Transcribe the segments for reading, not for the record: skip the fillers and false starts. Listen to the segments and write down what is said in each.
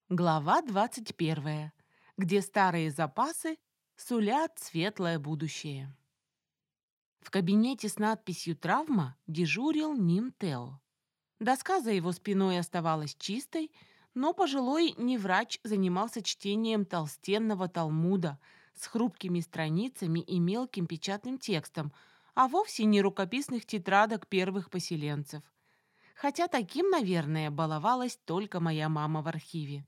Глава 21, где старые запасы сулят светлое будущее. В кабинете с надписью «Травма» дежурил Ним Тео. Доска за его спиной оставалась чистой, но пожилой неврач занимался чтением толстенного талмуда с хрупкими страницами и мелким печатным текстом, а вовсе не рукописных тетрадок первых поселенцев. Хотя таким, наверное, баловалась только моя мама в архиве.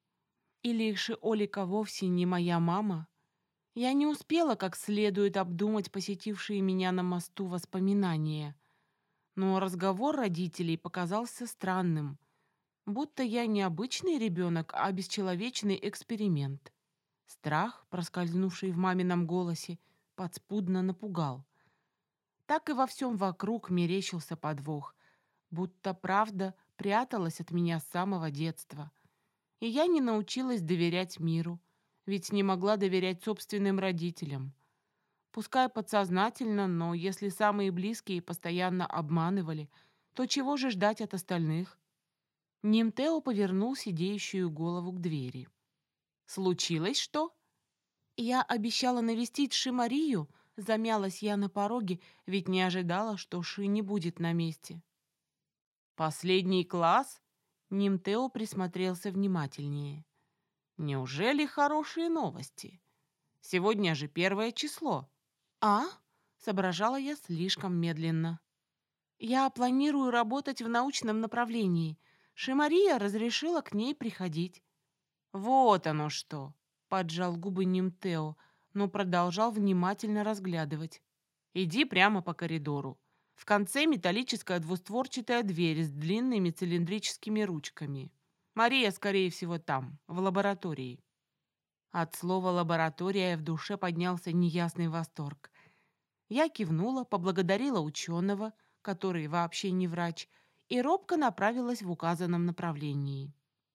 Или Шиолика вовсе не моя мама? Я не успела как следует обдумать посетившие меня на мосту воспоминания. Но разговор родителей показался странным, будто я не обычный ребенок, а бесчеловечный эксперимент. Страх, проскользнувший в мамином голосе, подспудно напугал. Так и во всем вокруг мерещился подвох, будто правда пряталась от меня с самого детства. И я не научилась доверять миру, ведь не могла доверять собственным родителям. Пускай подсознательно, но если самые близкие постоянно обманывали, то чего же ждать от остальных? Нимтео повернул сидеющую голову к двери. «Случилось что?» «Я обещала навестить Ши Марию», замялась я на пороге, ведь не ожидала, что Ши не будет на месте. «Последний класс?» Нимтео присмотрелся внимательнее. «Неужели хорошие новости? Сегодня же 1 число». «А?» — соображала я слишком медленно. «Я планирую работать в научном направлении. Шимария разрешила к ней приходить». «Вот оно что!» — поджал губы Нимтео, но продолжал внимательно разглядывать. «Иди прямо по коридору. В конце металлическая двустворчатая дверь с длинными цилиндрическими ручками. Мария, скорее всего, там, в лаборатории». От слова «лаборатория» в душе поднялся неясный восторг. Я кивнула, поблагодарила ученого, который вообще не врач, и робко направилась в указанном направлении.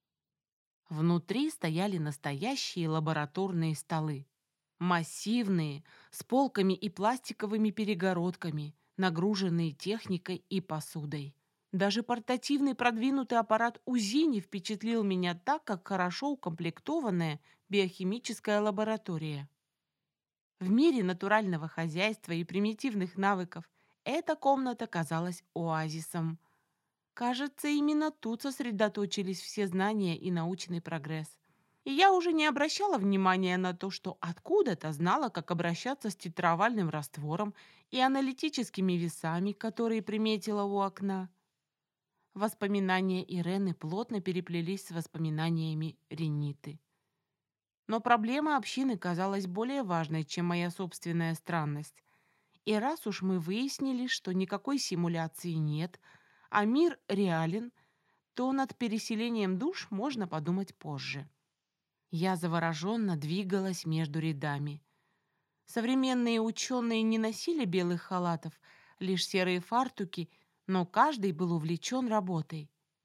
Внутри стояли настоящие лабораторные столы. Массивные, с полками и пластиковыми перегородками, нагруженные техникой и посудой. Даже портативный продвинутый аппарат УЗИ не впечатлил меня так, как хорошо укомплектованная биохимическая лаборатория. В мире натурального хозяйства и примитивных навыков эта комната казалась оазисом. Кажется, именно тут сосредоточились все знания и научный прогресс. И я уже не обращала внимания на то, что откуда-то знала, как обращаться с титровальным раствором и аналитическими весами, которые приметила у окна. Воспоминания Ирены плотно переплелись с воспоминаниями Рениты. Но проблема общины казалась более важной, чем моя собственная странность. И раз уж мы выяснили, что никакой симуляции нет, а мир реален, то над переселением душ можно подумать позже. Я завороженно двигалась между рядами. Современные ученые не носили белых халатов, лишь серые фартуки, но каждый был увлечен работой.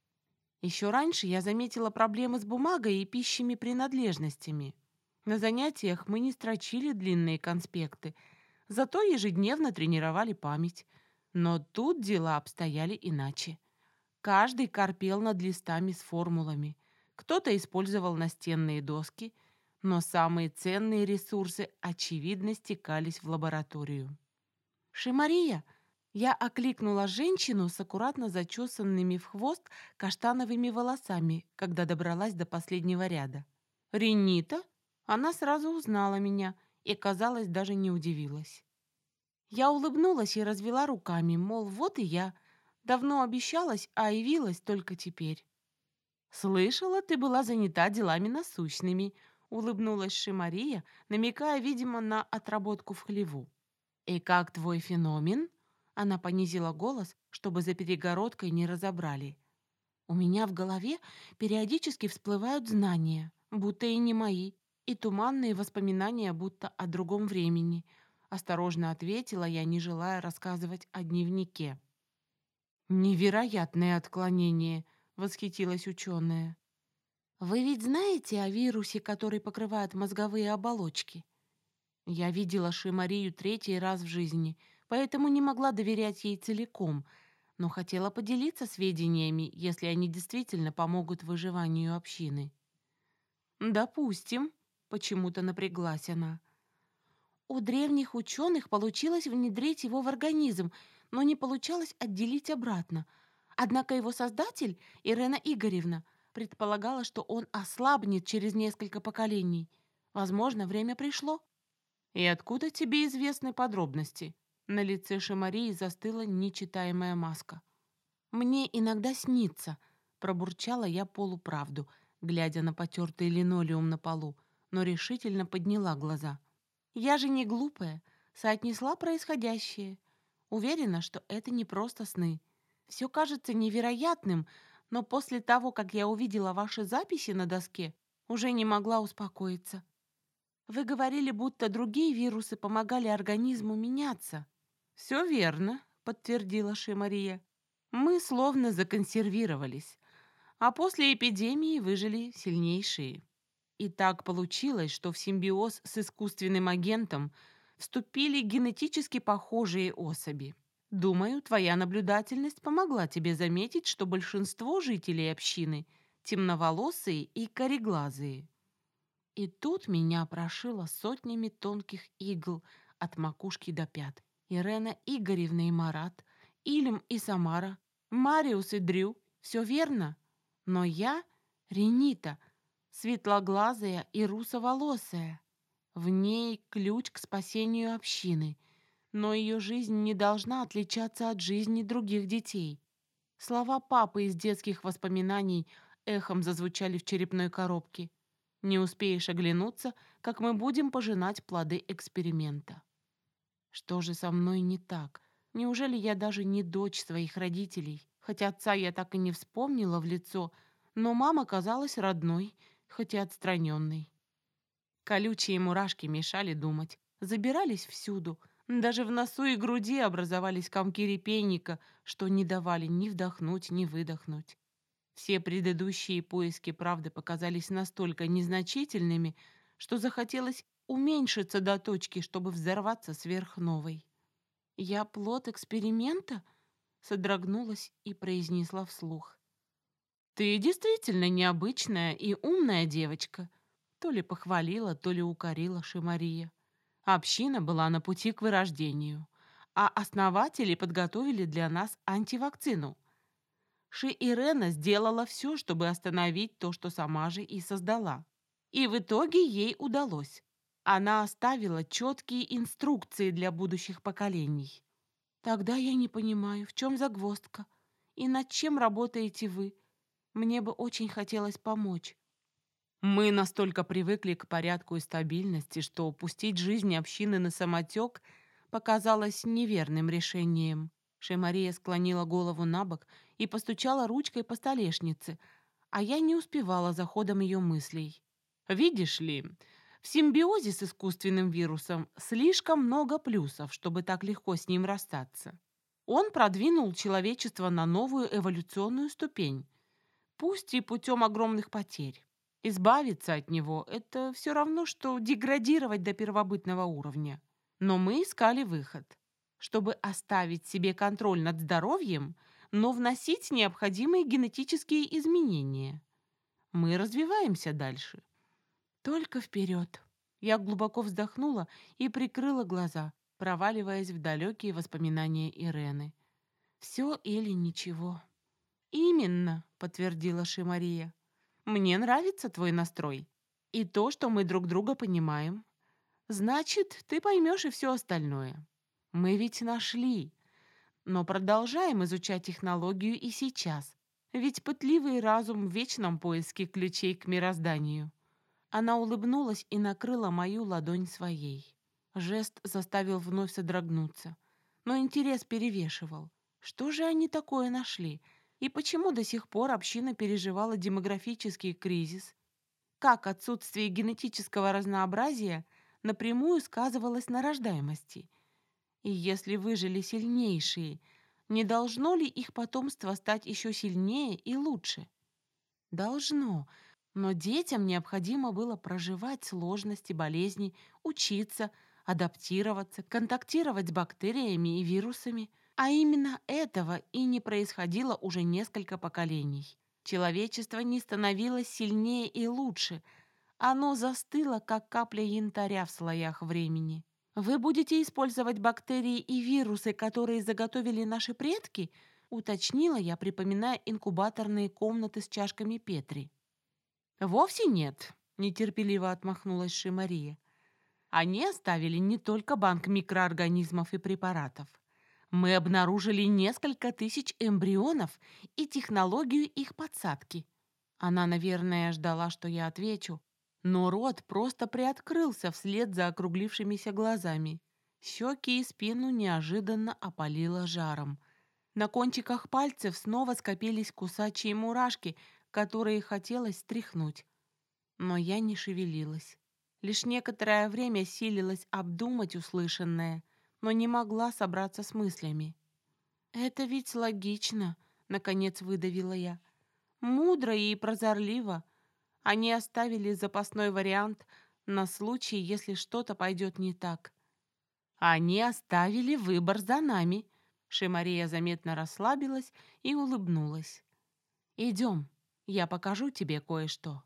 Еще раньше я заметила проблемы с бумагой и пищими принадлежностями. На занятиях мы не строчили длинные конспекты, зато ежедневно тренировали память. Но тут дела обстояли иначе. Каждый корпел над листами с формулами. Кто-то использовал настенные доски, но самые ценные ресурсы, очевидно, стекались в лабораторию. «Шимария!» Я окликнула женщину с аккуратно зачесанными в хвост каштановыми волосами, когда добралась до последнего ряда. «Ренита?» Она сразу узнала меня и, казалось, даже не удивилась. Я улыбнулась и развела руками, мол, вот и я. Давно обещалась, а явилась только теперь. «Слышала, ты была занята делами насущными», — улыбнулась Шимария, намекая, видимо, на отработку в хлеву. «И как твой феномен?» Она понизила голос, чтобы за перегородкой не разобрали. «У меня в голове периодически всплывают знания, будто и не мои, и туманные воспоминания, будто о другом времени», — осторожно ответила я, не желая рассказывать о дневнике. «Невероятное отклонение», — восхитилась ученая. «Вы ведь знаете о вирусе, который покрывает мозговые оболочки?» Я видела Ши-Марию третий раз в жизни, поэтому не могла доверять ей целиком, но хотела поделиться сведениями, если они действительно помогут выживанию общины. «Допустим», — почему-то напряглась она. У древних ученых получилось внедрить его в организм, но не получалось отделить обратно. Однако его создатель, Ирена Игоревна, предполагала, что он ослабнет через несколько поколений. Возможно, время пришло. «И откуда тебе известны подробности?» На лице Шамарии застыла нечитаемая маска. «Мне иногда снится», — пробурчала я полуправду, глядя на потертый линолеум на полу, но решительно подняла глаза. «Я же не глупая, соотнесла происходящее. Уверена, что это не просто сны. Все кажется невероятным, но после того, как я увидела ваши записи на доске, уже не могла успокоиться. Вы говорили, будто другие вирусы помогали организму меняться». «Все верно», — подтвердила Шимария. «Мы словно законсервировались, а после эпидемии выжили сильнейшие. И так получилось, что в симбиоз с искусственным агентом вступили генетически похожие особи. Думаю, твоя наблюдательность помогла тебе заметить, что большинство жителей общины темноволосые и кореглазые. И тут меня прошило сотнями тонких игл от макушки до пят. Ирена Игоревна и Марат, Илем и Самара, Мариус и Дрю. Все верно. Но я Ренита, светлоглазая и русоволосая. В ней ключ к спасению общины. Но ее жизнь не должна отличаться от жизни других детей. Слова папы из детских воспоминаний эхом зазвучали в черепной коробке. Не успеешь оглянуться, как мы будем пожинать плоды эксперимента. Что же со мной не так? Неужели я даже не дочь своих родителей? Хотя отца я так и не вспомнила в лицо, но мама казалась родной, хоть и отстраненной. Колючие мурашки мешали думать, забирались всюду. Даже в носу и груди образовались комки репейника, что не давали ни вдохнуть, ни выдохнуть. Все предыдущие поиски правды показались настолько незначительными, что захотелось уменьшиться до точки, чтобы взорваться сверхновой. «Я плод эксперимента?» — содрогнулась и произнесла вслух. «Ты действительно необычная и умная девочка», — то ли похвалила, то ли укорила Шимария. Община была на пути к вырождению, а основатели подготовили для нас антивакцину. Ирена сделала все, чтобы остановить то, что сама же и создала. И в итоге ей удалось. Она оставила четкие инструкции для будущих поколений. Тогда я не понимаю, в чем загвоздка и над чем работаете вы. Мне бы очень хотелось помочь. Мы настолько привыкли к порядку и стабильности, что упустить жизнь общины на самотек показалось неверным решением. Шемария склонила голову на бок и постучала ручкой по столешнице, а я не успевала за ходом ее мыслей. «Видишь ли, в симбиозе с искусственным вирусом слишком много плюсов, чтобы так легко с ним расстаться. Он продвинул человечество на новую эволюционную ступень, пусть и путем огромных потерь. Избавиться от него — это все равно, что деградировать до первобытного уровня. Но мы искали выход, чтобы оставить себе контроль над здоровьем, но вносить необходимые генетические изменения. Мы развиваемся дальше. Только вперед. Я глубоко вздохнула и прикрыла глаза, проваливаясь в далекие воспоминания Ирены. Все или ничего. «Именно», — подтвердила Шимария. «Мне нравится твой настрой и то, что мы друг друга понимаем. Значит, ты поймешь и все остальное. Мы ведь нашли, но продолжаем изучать технологию и сейчас, ведь пытливый разум в вечном поиске ключей к мирозданию». Она улыбнулась и накрыла мою ладонь своей. Жест заставил вновь содрогнуться, но интерес перевешивал. Что же они такое нашли? И почему до сих пор община переживала демографический кризис? Как отсутствие генетического разнообразия напрямую сказывалось на рождаемости? И если выжили сильнейшие, не должно ли их потомство стать еще сильнее и лучше? Должно, но детям необходимо было проживать сложности болезней, учиться, адаптироваться, контактировать с бактериями и вирусами. А именно этого и не происходило уже несколько поколений. Человечество не становилось сильнее и лучше, Оно застыло, как капля янтаря в слоях времени. «Вы будете использовать бактерии и вирусы, которые заготовили наши предки?» — уточнила я, припоминая инкубаторные комнаты с чашками Петри. «Вовсе нет», — нетерпеливо отмахнулась Шимария. «Они оставили не только банк микроорганизмов и препаратов. Мы обнаружили несколько тысяч эмбрионов и технологию их подсадки». Она, наверное, ждала, что я отвечу, но рот просто приоткрылся вслед за округлившимися глазами. Щеки и спину неожиданно опалило жаром. На кончиках пальцев снова скопились кусачие мурашки, которые хотелось стряхнуть. Но я не шевелилась. Лишь некоторое время силилась обдумать услышанное, но не могла собраться с мыслями. «Это ведь логично», — наконец выдавила я. «Мудро и прозорливо. Они оставили запасной вариант на случай, если что-то пойдет не так». «Они оставили выбор за нами». Шимария заметно расслабилась и улыбнулась. «Идем, я покажу тебе кое-что».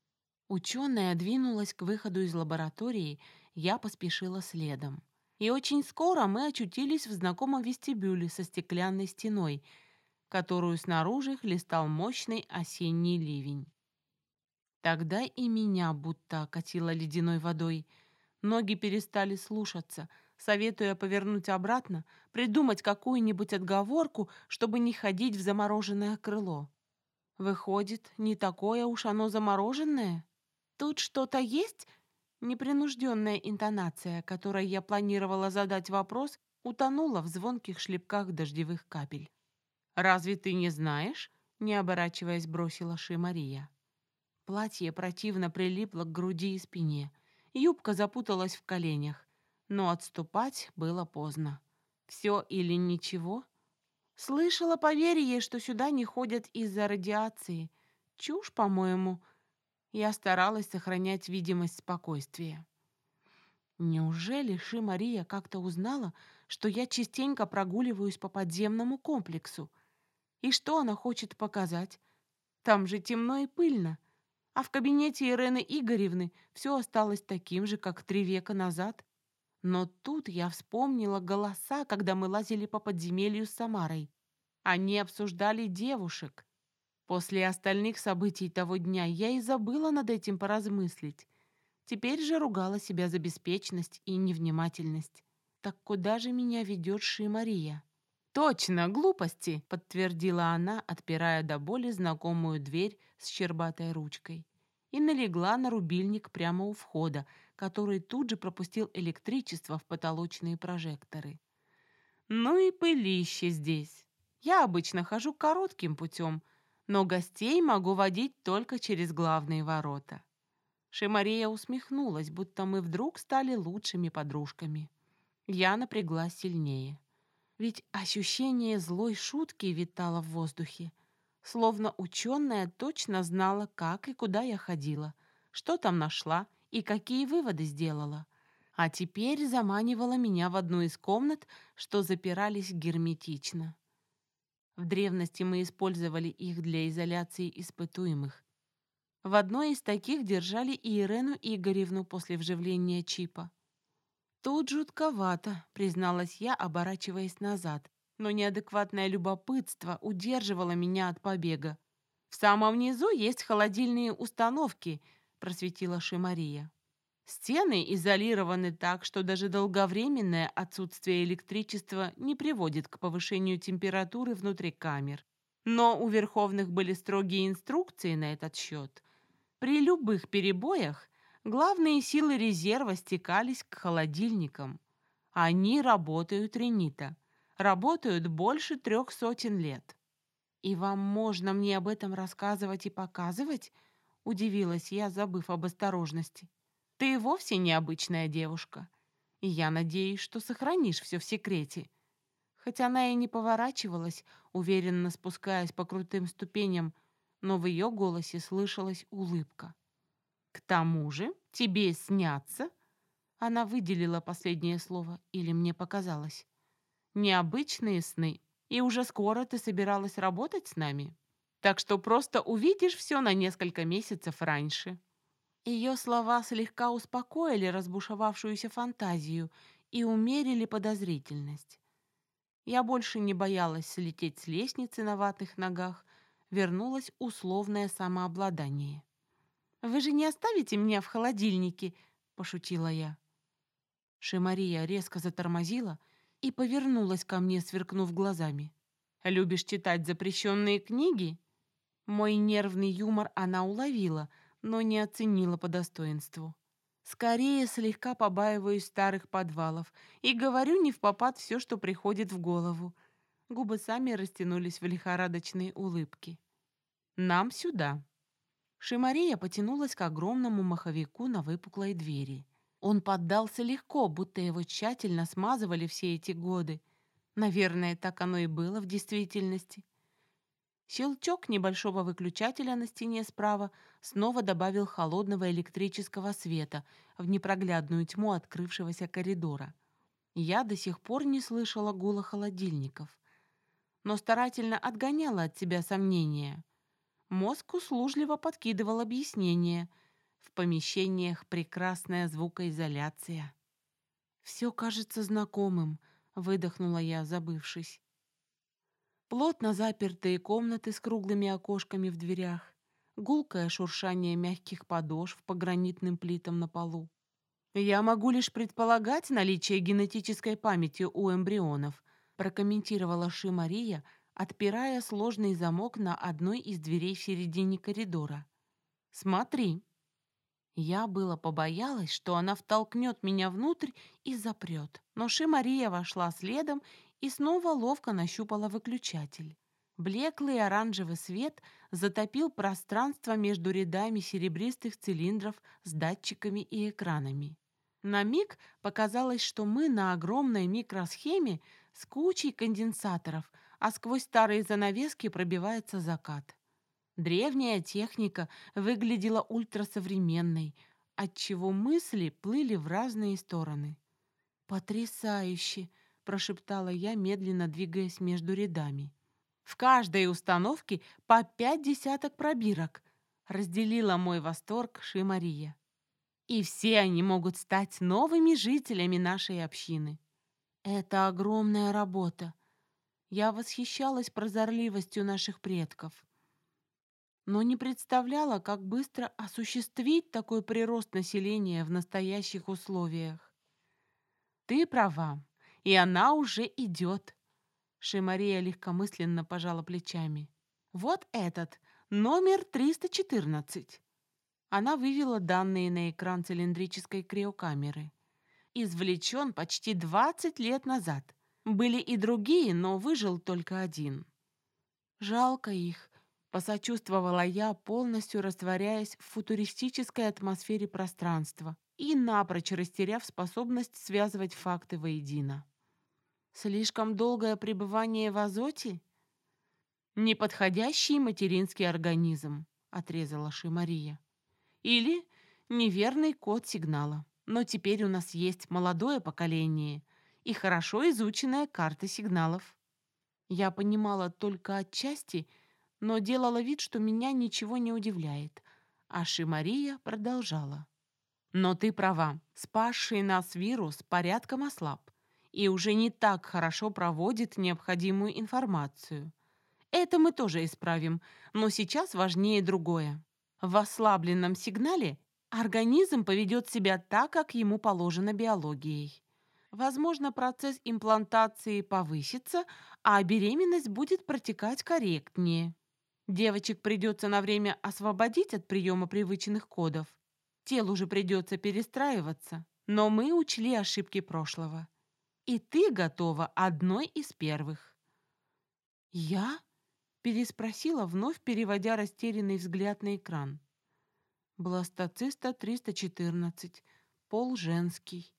Ученая двинулась к выходу из лаборатории, я поспешила следом. И очень скоро мы очутились в знакомом вестибюле со стеклянной стеной, которую снаружи хлестал мощный осенний ливень. Тогда и меня будто окатило ледяной водой. Ноги перестали слушаться, советуя повернуть обратно, придумать какую-нибудь отговорку, чтобы не ходить в замороженное крыло. Выходит, не такое уж оно замороженное? Тут что-то есть? Непринужденная интонация, которой я планировала задать вопрос, утонула в звонких шлепках дождевых капель. «Разве ты не знаешь?» — не оборачиваясь, бросила Ши Мария. Платье противно прилипло к груди и спине. Юбка запуталась в коленях. Но отступать было поздно. Все или ничего? Слышала поверье, что сюда не ходят из-за радиации. Чушь, по-моему. Я старалась сохранять видимость спокойствия. Неужели Ши Мария как-то узнала, что я частенько прогуливаюсь по подземному комплексу? И что она хочет показать? Там же темно и пыльно. А в кабинете Ирены Игоревны все осталось таким же, как 3 века назад. Но тут я вспомнила голоса, когда мы лазили по подземелью с Самарой. Они обсуждали девушек. После остальных событий того дня я и забыла над этим поразмыслить. Теперь же ругала себя за беспечность и невнимательность. Так куда же меня ведет Ши Мария? «Точно, глупости!» — подтвердила она, отпирая до боли знакомую дверь с щербатой ручкой. И налегла на рубильник прямо у входа, который тут же пропустил электричество в потолочные прожекторы. «Ну и пылище здесь. Я обычно хожу коротким путем, но гостей могу водить только через главные ворота». Шимария усмехнулась, будто мы вдруг стали лучшими подружками. Я напряглась сильнее. Ведь ощущение злой шутки витало в воздухе. Словно ученая точно знала, как и куда я ходила, что там нашла и какие выводы сделала. А теперь заманивала меня в одну из комнат, что запирались герметично. В древности мы использовали их для изоляции испытуемых. В одной из таких держали и Ирену Игоревну после вживления чипа. «Тут жутковато», — призналась я, оборачиваясь назад, но неадекватное любопытство удерживало меня от побега. «В самом низу есть холодильные установки», — просветила Шимария. «Стены изолированы так, что даже долговременное отсутствие электричества не приводит к повышению температуры внутри камер. Но у верховных были строгие инструкции на этот счет. При любых перебоях главные силы резерва стекались к холодильникам. Они работают, Ренита. Работают больше 300 лет. «И вам можно мне об этом рассказывать и показывать?» — удивилась я, забыв об осторожности. «Ты вовсе необычная девушка, и я надеюсь, что сохранишь все в секрете». Хоть она и не поворачивалась, уверенно спускаясь по крутым ступеням, но в ее голосе слышалась улыбка. «К тому же тебе снятся...» Она выделила последнее слово, или мне показалось. «Необычные сны, и уже скоро ты собиралась работать с нами. Так что просто увидишь все на несколько месяцев раньше». Ее слова слегка успокоили разбушевавшуюся фантазию и умерили подозрительность. Я больше не боялась слететь с лестницы на ватных ногах, вернулось условное самообладание. «Вы же не оставите меня в холодильнике?» – пошутила я. Шимария резко затормозила и повернулась ко мне, сверкнув глазами. «Любишь читать запрещенные книги?» Мой нервный юмор она уловила, но не оценила по достоинству. Скорее, слегка побаиваюсь старых подвалов и говорю не впопад все, что приходит в голову. Губы сами растянулись в лихорадочной улыбке. «Нам сюда». Шимария потянулась к огромному маховику на выпуклой двери. Он поддался легко, будто его тщательно смазывали все эти годы. Наверное, так оно и было в действительности. Щелчок небольшого выключателя на стене справа снова добавил холодного электрического света в непроглядную тьму открывшегося коридора. Я до сих пор не слышала гула холодильников, но старательно отгоняла от себя сомнения. Мозг услужливо подкидывал объяснения. В помещениях прекрасная звукоизоляция. «Все кажется знакомым», — выдохнула я, забывшись. Плотно запертые комнаты с круглыми окошками в дверях, гулкое шуршание мягких подошв по гранитным плитам на полу. «Я могу лишь предполагать наличие генетической памяти у эмбрионов», прокомментировала Ши Мария, отпирая сложный замок на одной из дверей в середине коридора. «Смотри». Я было побоялась, что она втолкнет меня внутрь и запрет, но Ши Мария вошла следом и снова ловко нащупала выключатель. Блеклый оранжевый свет затопил пространство между рядами серебристых цилиндров с датчиками и экранами. На миг показалось, что мы на огромной микросхеме с кучей конденсаторов, а сквозь старые занавески пробивается закат. Древняя техника выглядела ультрасовременной, отчего мысли плыли в разные стороны. «Потрясающе!» – прошептала я, медленно двигаясь между рядами. «В каждой установке по 5 десяток пробирок», – разделила мой восторг Ши Мария. «И все они могут стать новыми жителями нашей общины». «Это огромная работа». Я восхищалась прозорливостью наших предков, но не представляла, как быстро осуществить такой прирост населения в настоящих условиях. «Ты права, и она уже идет», — Шимария легкомысленно пожала плечами. «Вот этот, номер 314». Она вывела данные на экран цилиндрической криокамеры. Извлечен почти 20 лет назад. Были и другие, но выжил только один. «Жалко их», — посочувствовала я, полностью растворяясь в футуристической атмосфере пространства и напрочь растеряв способность связывать факты воедино. «Слишком долгое пребывание в азоте?» «Неподходящий материнский организм», — отрезала Шимария. «Или неверный код сигнала. Но теперь у нас есть молодое поколение и хорошо изученная карта сигналов». Я понимала только отчасти, но делала вид, что меня ничего не удивляет. А Ши-Мария продолжала. «Но ты права, спасший нас вирус порядком ослаб и уже не так хорошо проводит необходимую информацию. Это мы тоже исправим, но сейчас важнее другое. В ослабленном сигнале организм поведет себя так, как ему положено биологией. Возможно, процесс имплантации повысится, а беременность будет протекать корректнее. Девочек придется на время освободить от приема привычных кодов. Телу же придется перестраиваться. Но мы учли ошибки прошлого. И ты готова одной из первых». «Я?» — переспросила, вновь переводя растерянный взгляд на экран. «Бластоциста 314. Пол женский».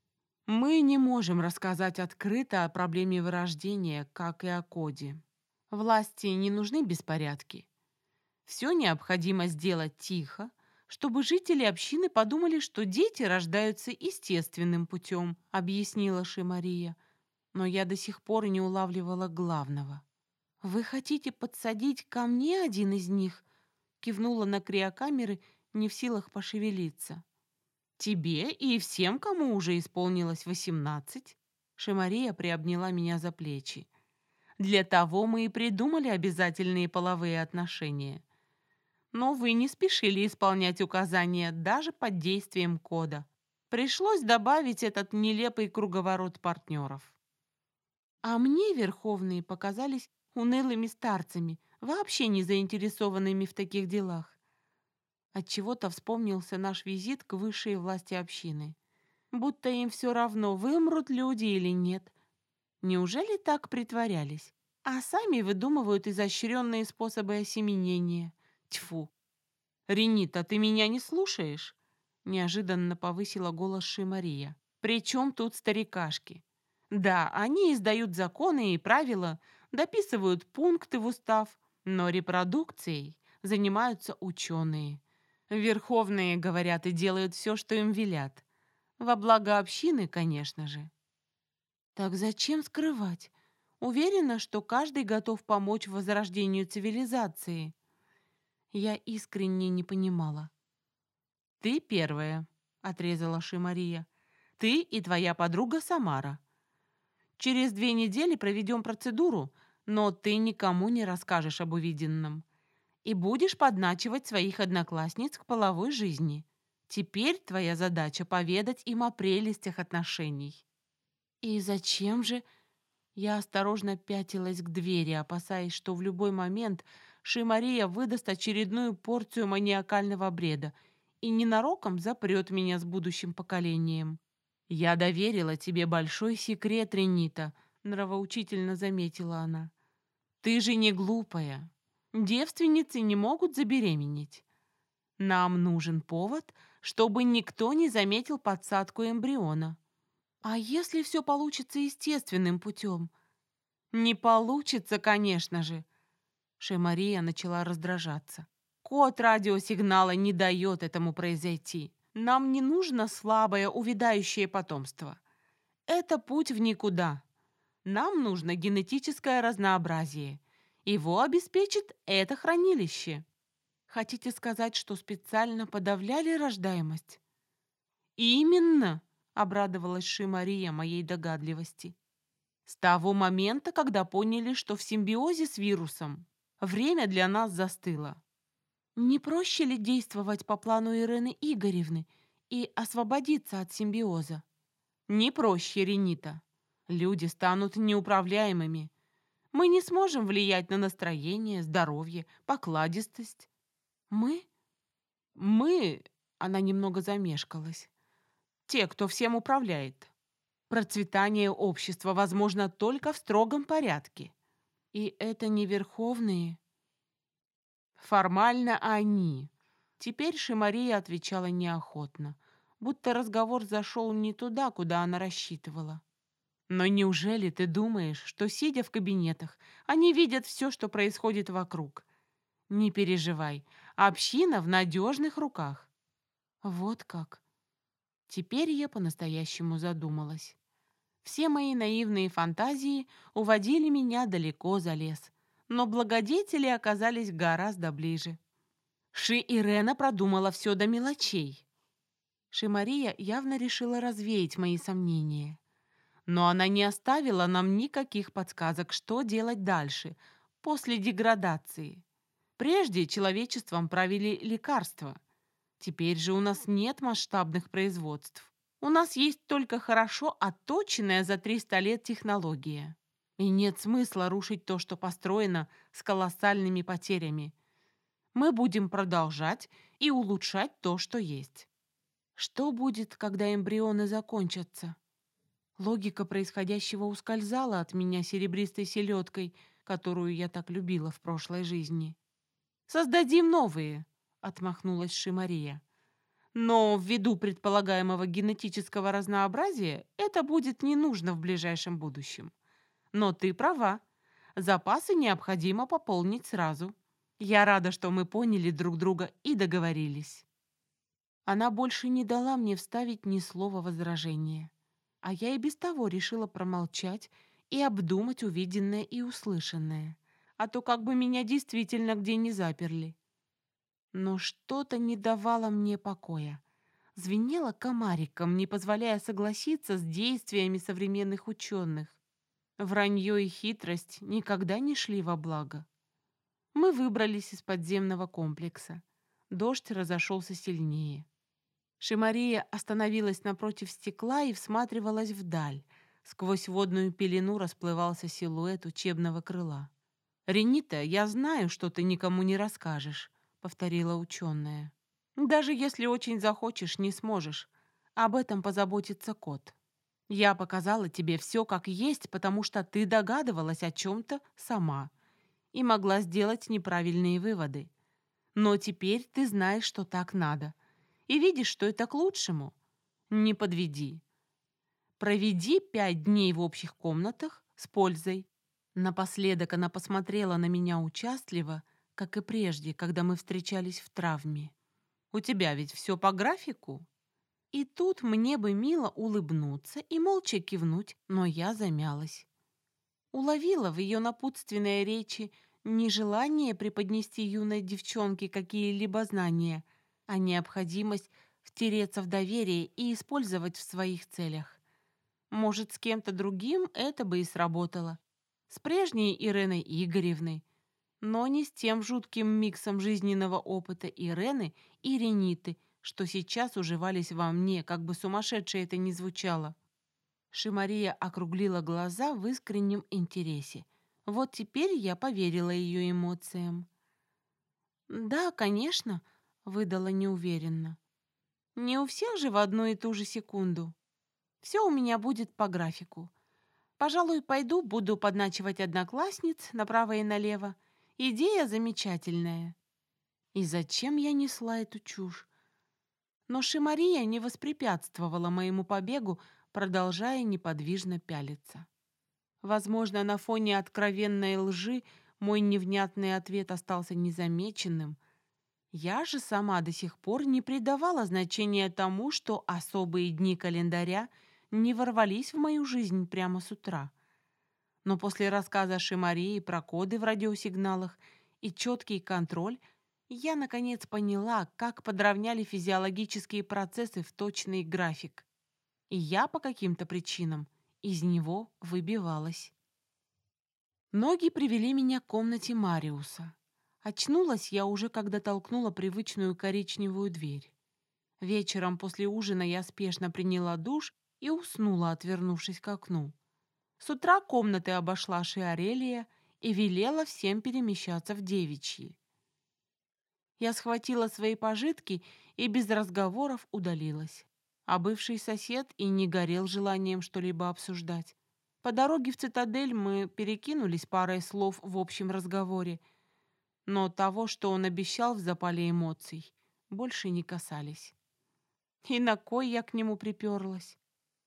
Мы не можем рассказать открыто о проблеме вырождения, как и о коде. Власти не нужны беспорядки. Все необходимо сделать тихо, чтобы жители общины подумали, что дети рождаются естественным путем, объяснила Ши-Мария. Но я до сих пор не улавливала главного. «Вы хотите подсадить ко мне один из них?» Кивнула на криокамеры, не в силах пошевелиться. «Тебе и всем, кому уже исполнилось 18?» Шимария приобняла меня за плечи. «Для того мы и придумали обязательные половые отношения. Но вы не спешили исполнять указания даже под действием кода. Пришлось добавить этот нелепый круговорот партнеров. А мне верховные показались унылыми старцами, вообще не заинтересованными в таких делах. Отчего-то вспомнился наш визит к высшей власти общины. Будто им все равно, вымрут люди или нет. Неужели так притворялись? А сами выдумывают изощренные способы осеменения. Тьфу! «Ренита, ты меня не слушаешь?» Неожиданно повысила голос Шимария. «При чем тут старикашки? Да, они издают законы и правила, дописывают пункты в устав, но репродукцией занимаются ученые. Верховные, говорят, и делают все, что им велят. Во благо общины, конечно же». «Так зачем скрывать? Уверена, что каждый готов помочь возрождению цивилизации». Я искренне не понимала. «Ты первая», — отрезала Шимария. «Ты и твоя подруга Самара. Через 2 недели проведем процедуру, но ты никому не расскажешь об увиденном. И будешь подначивать своих одноклассниц к половой жизни. Теперь твоя задача поведать им о прелестях отношений». «И зачем же?» Я осторожно пятилась к двери, опасаясь, что в любой момент Шимария выдаст очередную порцию маниакального бреда и ненароком запрет меня с будущим поколением. «Я доверила тебе большой секрет, Ренита», — нравоучительно заметила она. «Ты же не глупая. Девственницы не могут забеременеть. Нам нужен повод, чтобы никто не заметил подсадку эмбриона. А если все получится естественным путем?» «Не получится, конечно же!» Шемария начала раздражаться. «Код радиосигнала не дает этому произойти. Нам не нужно слабое, увядающее потомство. Это путь в никуда. Нам нужно генетическое разнообразие. Его обеспечит это хранилище». «Хотите сказать, что специально подавляли рождаемость?» «Именно!» — обрадовалась Шимария моей догадливости. «С того момента, когда поняли, что в симбиозе с вирусом, время для нас застыло». «Не проще ли действовать по плану Ирены Игоревны и освободиться от симбиоза?» «Не проще, Ренита. Люди станут неуправляемыми. Мы не сможем влиять на настроение, здоровье, покладистость». «Мы?» «Мы...» — она немного замешкалась. «Те, кто всем управляет. Процветание общества возможно только в строгом порядке. И это не верховные?» «Формально они». Теперь Шимария отвечала неохотно, будто разговор зашел не туда, куда она рассчитывала. «Но неужели ты думаешь, что, сидя в кабинетах, они видят все, что происходит вокруг? Не переживай, община в надежных руках». Вот как. Теперь я по-настоящему задумалась. Все мои наивные фантазии уводили меня далеко за лес, но благодетели оказались гораздо ближе. Ши-Ирена продумала все до мелочей. Ши-Мария явно решила развеять мои сомнения. Но она не оставила нам никаких подсказок, что делать дальше, после деградации. Прежде человечеством правили лекарства. Теперь же у нас нет масштабных производств. У нас есть только хорошо отточенная за 300 лет технология. И нет смысла рушить то, что построено с колоссальными потерями. Мы будем продолжать и улучшать то, что есть. Что будет, когда эмбрионы закончатся? Логика происходящего ускользала от меня серебристой селедкой, которую я так любила в прошлой жизни. «Создадим новые», — отмахнулась Шимария. «Но ввиду предполагаемого генетического разнообразия это будет не нужно в ближайшем будущем. Но ты права, запасы необходимо пополнить сразу. Я рада, что мы поняли друг друга и договорились». Она больше не дала мне вставить ни слова возражения. А я и без того решила промолчать и обдумать увиденное и услышанное. А то как бы меня действительно где не заперли. Но что-то не давало мне покоя. Звенело комариком, не позволяя согласиться с действиями современных ученых. Вранье и хитрость никогда не шли во благо. Мы выбрались из подземного комплекса. Дождь разошелся сильнее. Шимария остановилась напротив стекла и всматривалась вдаль. Сквозь водную пелену расплывался силуэт учебного крыла. «Ренита, я знаю, что ты никому не расскажешь», — повторила ученая. «Даже если очень захочешь, не сможешь. Об этом позаботится кот. Я показала тебе все как есть, потому что ты догадывалась о чем-то сама и могла сделать неправильные выводы. Но теперь ты знаешь, что так надо, и видишь, что это к лучшему. Не подведи. Проведи 5 дней в общих комнатах с пользой». Напоследок она посмотрела на меня участливо, как и прежде, когда мы встречались в травме. «У тебя ведь все по графику?» И тут мне бы мило улыбнуться и молча кивнуть, но я замялась. Уловила в ее напутственной речи не желание преподнести юной девчонке какие-либо знания, а необходимость втереться в доверие и использовать в своих целях. Может, с кем-то другим это бы и сработало. С прежней Иреной Игоревной, но не с тем жутким миксом жизненного опыта Ирены и Рениты, что сейчас уживались во мне, как бы сумасшедше это ни звучало. Шимария округлила глаза в искреннем интересе. Вот теперь я поверила ее эмоциям. «Да, конечно», — выдала неуверенно. «Не у всех же в одну и ту же секунду. Все у меня будет по графику. Пожалуй, пойду, буду подначивать одноклассниц направо и налево. Идея замечательная». И зачем я несла эту чушь? Но Шимария не воспрепятствовала моему побегу, продолжая неподвижно пялиться. Возможно, на фоне откровенной лжи мой невнятный ответ остался незамеченным. Я же сама до сих пор не придавала значения тому, что особые дни календаря не ворвались в мою жизнь прямо с утра. Но после рассказа Шимарии про коды в радиосигналах и четкий контроль, я наконец поняла, как подровняли физиологические процессы в точный график. И я по каким-то причинам из него выбивалась. Ноги привели меня к комнате Мариуса. Очнулась я уже, когда толкнула привычную коричневую дверь. Вечером после ужина я спешно приняла душ и уснула, отвернувшись к окну. С утра комнаты обошла Шиарелия и велела всем перемещаться в девичьи. Я схватила свои пожитки и без разговоров удалилась. А бывший сосед и не горел желанием что-либо обсуждать. По дороге в цитадель мы перекинулись парой слов в общем разговоре, но того, что он обещал в запале эмоций, больше не касались. И на кой я к нему приперлась?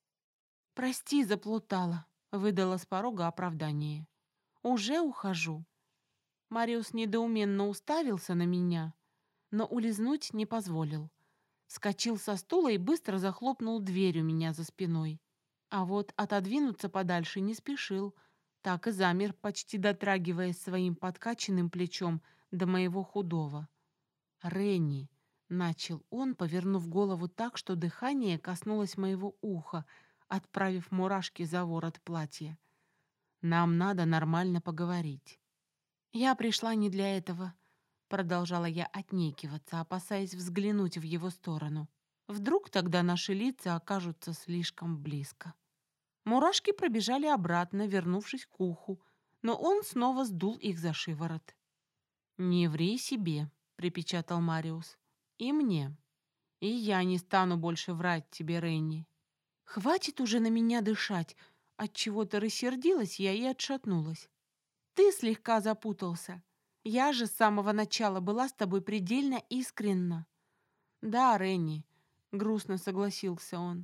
«Прости, заплутала», — выдала с порога оправдание. «Уже ухожу». Мариус недоуменно уставился на меня, но улизнуть не позволил. Вскочил со стула и быстро захлопнул дверь у меня за спиной. А вот отодвинуться подальше не спешил, так и замер, почти дотрагиваясь своим подкачанным плечом до моего худого. «Ренни», — начал он, повернув голову так, что дыхание коснулось моего уха, отправив мурашки за ворот платья. «Нам надо нормально поговорить». «Я пришла не для этого», — продолжала я отнекиваться, опасаясь взглянуть в его сторону. Вдруг тогда наши лица окажутся слишком близко. Мурашки пробежали обратно, вернувшись к уху, но он снова сдул их за шиворот. «Не ври себе», — припечатал Мариус. «И мне. И я не стану больше врать тебе, Ренни». «Хватит уже на меня дышать!» Отчего-то рассердилась я и отшатнулась. «Ты слегка запутался. Я же с самого начала была с тобой предельно искренна». «Да, Ренни», — грустно согласился он.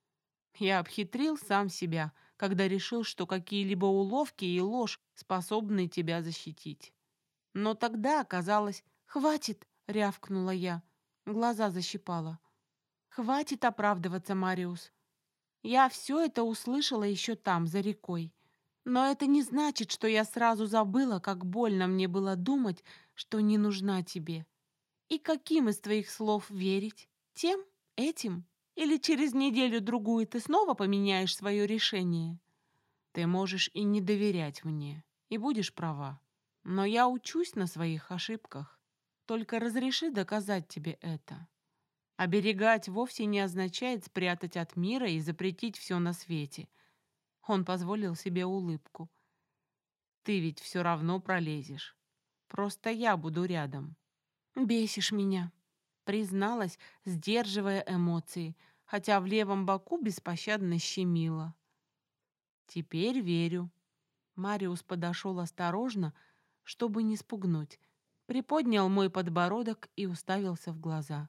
«Я обхитрил сам себя, когда решил, что какие-либо уловки и ложь способны тебя защитить. Но тогда оказалось... «Хватит!» — рявкнула я. Глаза защипала. «Хватит оправдываться, Мариус. Я все это услышала еще там, за рекой. Но это не значит, что я сразу забыла, как больно мне было думать, что не нужна тебе. И каким из твоих слов верить? Тем? Этим? Или через неделю-другую ты снова поменяешь свое решение? Ты можешь и не доверять мне, и будешь права. Но я учусь на своих ошибках. Только разреши доказать тебе это. Оберегать вовсе не означает спрятать от мира и запретить все на свете. Он позволил себе улыбку. Ты ведь все равно пролезешь. Просто я буду рядом. Бесишь меня, призналась, сдерживая эмоции, хотя в левом боку беспощадно щемило. Теперь верю. Мариус подошел осторожно, чтобы не спугнуть, приподнял мой подбородок и уставился в глаза.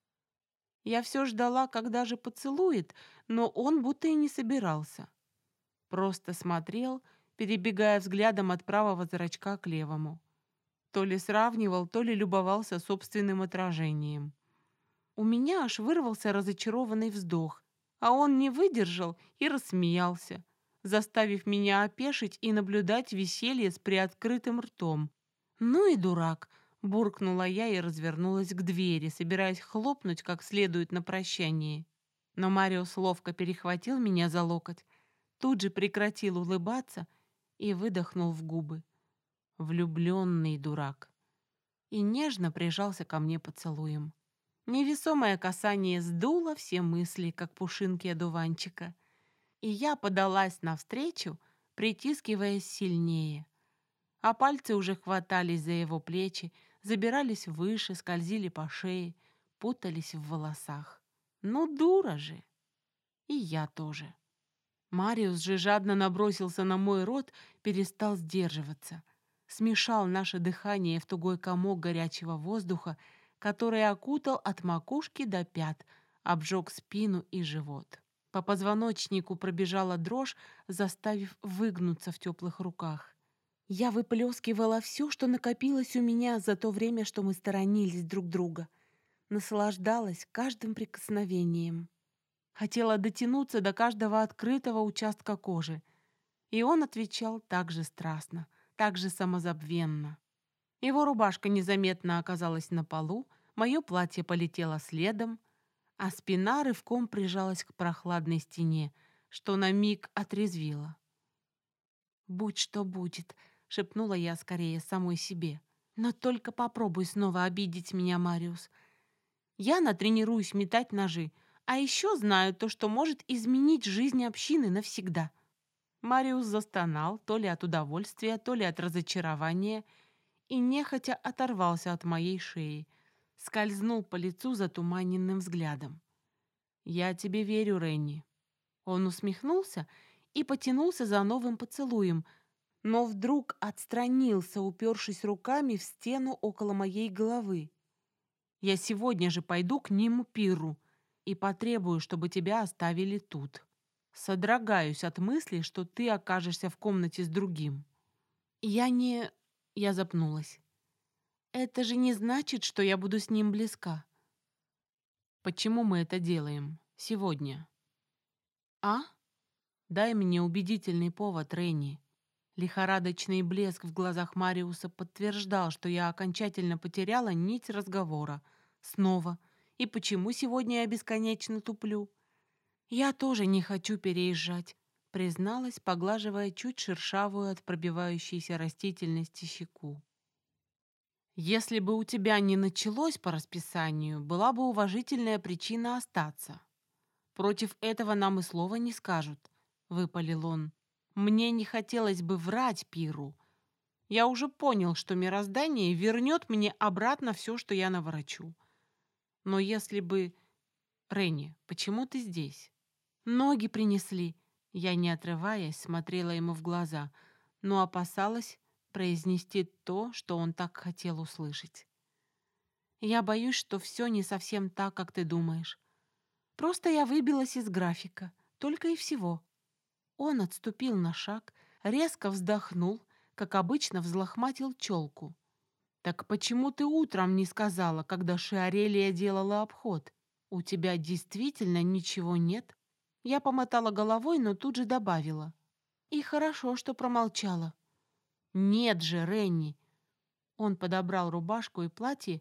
Я все ждала, когда же поцелует, но он будто и не собирался. Просто смотрел, перебегая взглядом от правого зрачка к левому. То ли сравнивал, то ли любовался собственным отражением. У меня аж вырвался разочарованный вздох, а он не выдержал и рассмеялся, заставив меня опешить и наблюдать веселье с приоткрытым ртом. «Ну и дурак!» — буркнула я и развернулась к двери, собираясь хлопнуть как следует на прощание. Но Мариус ловко перехватил меня за локоть, тут же прекратил улыбаться и выдохнул в губы. Влюбленный дурак. И нежно прижался ко мне поцелуем. Невесомое касание сдуло все мысли, как пушинки одуванчика. И я подалась навстречу, притискиваясь сильнее. А пальцы уже хватались за его плечи, забирались выше, скользили по шее, путались в волосах. Ну, дура же! И я тоже. Мариус же жадно набросился на мой рот, перестал сдерживаться. Смешал наше дыхание в тугой комок горячего воздуха, который окутал от макушки до пят, обжег спину и живот. По позвоночнику пробежала дрожь, заставив выгнуться в теплых руках. Я выплескивала все, что накопилось у меня за то время, что мы сторонились друг друга. Наслаждалась каждым прикосновением. Хотела дотянуться до каждого открытого участка кожи. И он отвечал так же страстно, так же самозабвенно. Его рубашка незаметно оказалась на полу, мое платье полетело следом, а спина рывком прижалась к прохладной стене, что на миг отрезвило. «Будь что будет», — шепнула я скорее самой себе. «Но только попробуй снова обидеть меня, Мариус. Я натренируюсь метать ножи, а еще знаю то, что может изменить жизнь общины навсегда». Мариус застонал, то ли от удовольствия, то ли от разочарования, и нехотя оторвался от моей шеи, скользнул по лицу затуманенным взглядом. «Я тебе верю, Ренни». Он усмехнулся и потянулся за новым поцелуем, но вдруг отстранился, упершись руками в стену около моей головы. «Я сегодня же пойду к ним Пиру и потребую, чтобы тебя оставили тут. Содрогаюсь от мысли, что ты окажешься в комнате с другим». «Я не...» — я запнулась. «Это же не значит, что я буду с ним близка». «Почему мы это делаем? Сегодня?» «А? Дай мне убедительный повод, Ренни». Лихорадочный блеск в глазах Мариуса подтверждал, что я окончательно потеряла нить разговора. Снова. И почему сегодня я бесконечно туплю? «Я тоже не хочу переезжать», — призналась, поглаживая чуть шершавую от пробивающейся растительности щеку. «Если бы у тебя не началось по расписанию, была бы уважительная причина остаться. Против этого нам и слова не скажут», — выпалил он. «Мне не хотелось бы врать Пиру. Я уже понял, что мироздание вернет мне обратно все, что я наворочу. Но если бы... Ренни, почему ты здесь?» «Ноги принесли». Я, не отрываясь, смотрела ему в глаза, но опасалась произнести то, что он так хотел услышать. «Я боюсь, что все не совсем так, как ты думаешь. Просто я выбилась из графика, только и всего». Он отступил на шаг, резко вздохнул, как обычно взлохматил челку. «Так почему ты утром не сказала, когда Шиарелия делала обход? У тебя действительно ничего нет?» Я помотала головой, но тут же добавила. «И хорошо, что промолчала». «Нет же, Ренни!» Он подобрал рубашку и платье,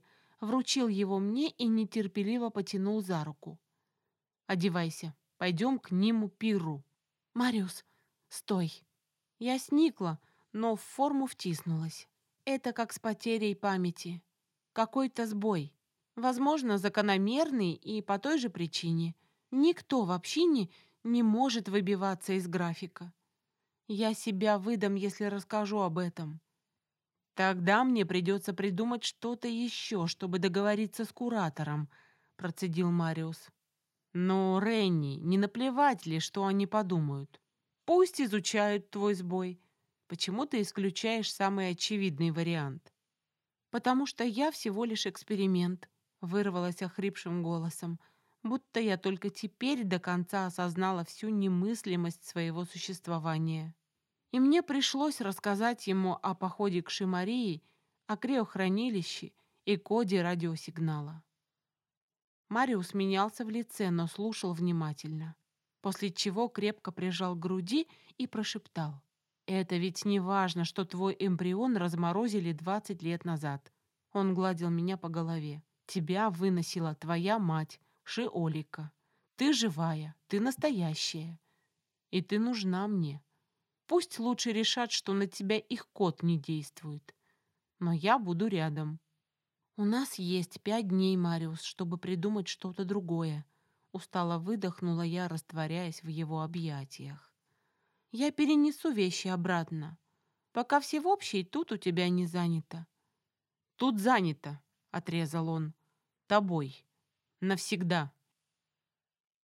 вручил его мне и нетерпеливо потянул за руку. «Одевайся, пойдем к Ниму Пирру». «Мариус, стой!» Я сникла, но в форму втиснулась. Это как с потерей памяти. Какой-то сбой. Возможно, закономерный и по той же причине. Никто в общине не может выбиваться из графика. Я себя выдам, если расскажу об этом. Тогда мне придется придумать что-то еще, чтобы договориться с куратором, процедил Мариус. Но, Ренни, не наплевать ли, что они подумают? Пусть изучают твой сбой. Почему ты исключаешь самый очевидный вариант? Потому что я всего лишь эксперимент, вырвалась охрипшим голосом, будто я только теперь до конца осознала всю немыслимость своего существования. И мне пришлось рассказать ему о походе к Шимарии, о криохранилище и коде радиосигнала. Мариус менялся в лице, но слушал внимательно, после чего крепко прижал к груди и прошептал. «Это ведь не важно, что твой эмбрион разморозили 20 лет назад». Он гладил меня по голове. «Тебя выносила твоя мать, Шиолика. Ты живая, ты настоящая. И ты нужна мне. Пусть лучше решат, что на тебя их код не действует. Но я буду рядом». «У нас есть 5 дней, Мариус, чтобы придумать что-то другое». Устало выдохнула я, растворяясь в его объятиях. «Я перенесу вещи обратно. Пока всеобщий тут у тебя не занято». «Тут занято», — отрезал он. «Тобой. Навсегда».